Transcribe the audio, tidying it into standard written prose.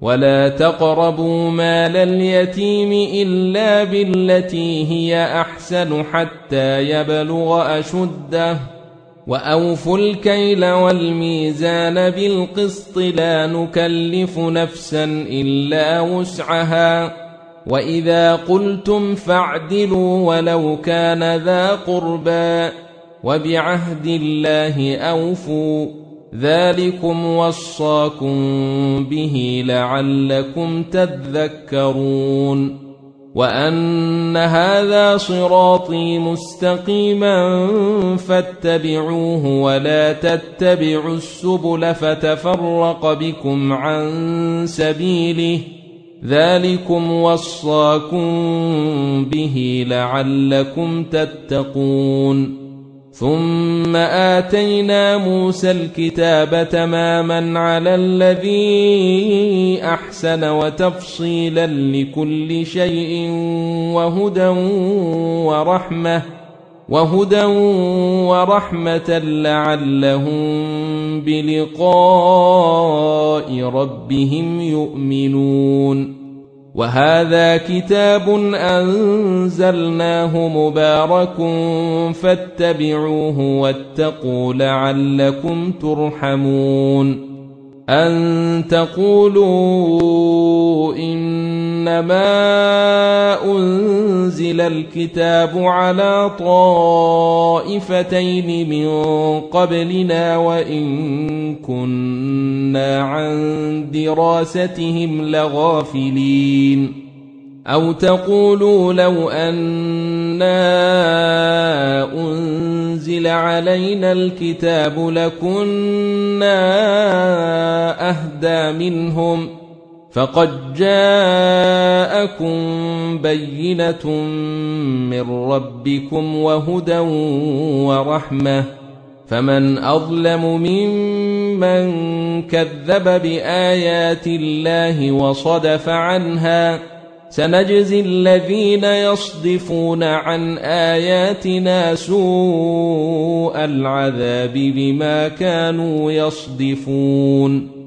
ولا تقربوا مال اليتيم إلا بالتي هي أحسن حتى يبلغ أشده وأوفوا الكيل والميزان بالقسط لا نكلف نفسا إلا وسعها وإذا قلتم فاعدلوا ولو كان ذا قربى وبعهد الله أوفوا ذلكم وصاكم به لعلكم تذكرون وأن هذا صراطي مستقيما فاتبعوه ولا تتبعوا السبل فتفرق بكم عن سبيله ذلكم وصاكم به لعلكم تتقون ثم آتينا موسى الكتاب تماما على الذي أحسن وتفصيلا لكل شيء وهدى ورحمة لعلهم بلقاء ربهم يؤمنون وهذا كتاب أنزلناه مبارك فاتبعوه واتقوا لعلكم ترحمون أن تقولوا إنما أنزل الكتاب على طائفتين من قبلنا وإن كنا عن دراستهم لغافلين أو تقولوا لو أنا أنزل علينا الكتاب لكنا أهدى منهم فقد جاءكم بينة من ربكم وهدى ورحمة فمن أظلم ممن كذب بآيات الله وصدف عنها سنجزي الذين يصدفون عن آياتنا سوء العذاب بما كانوا يصدفون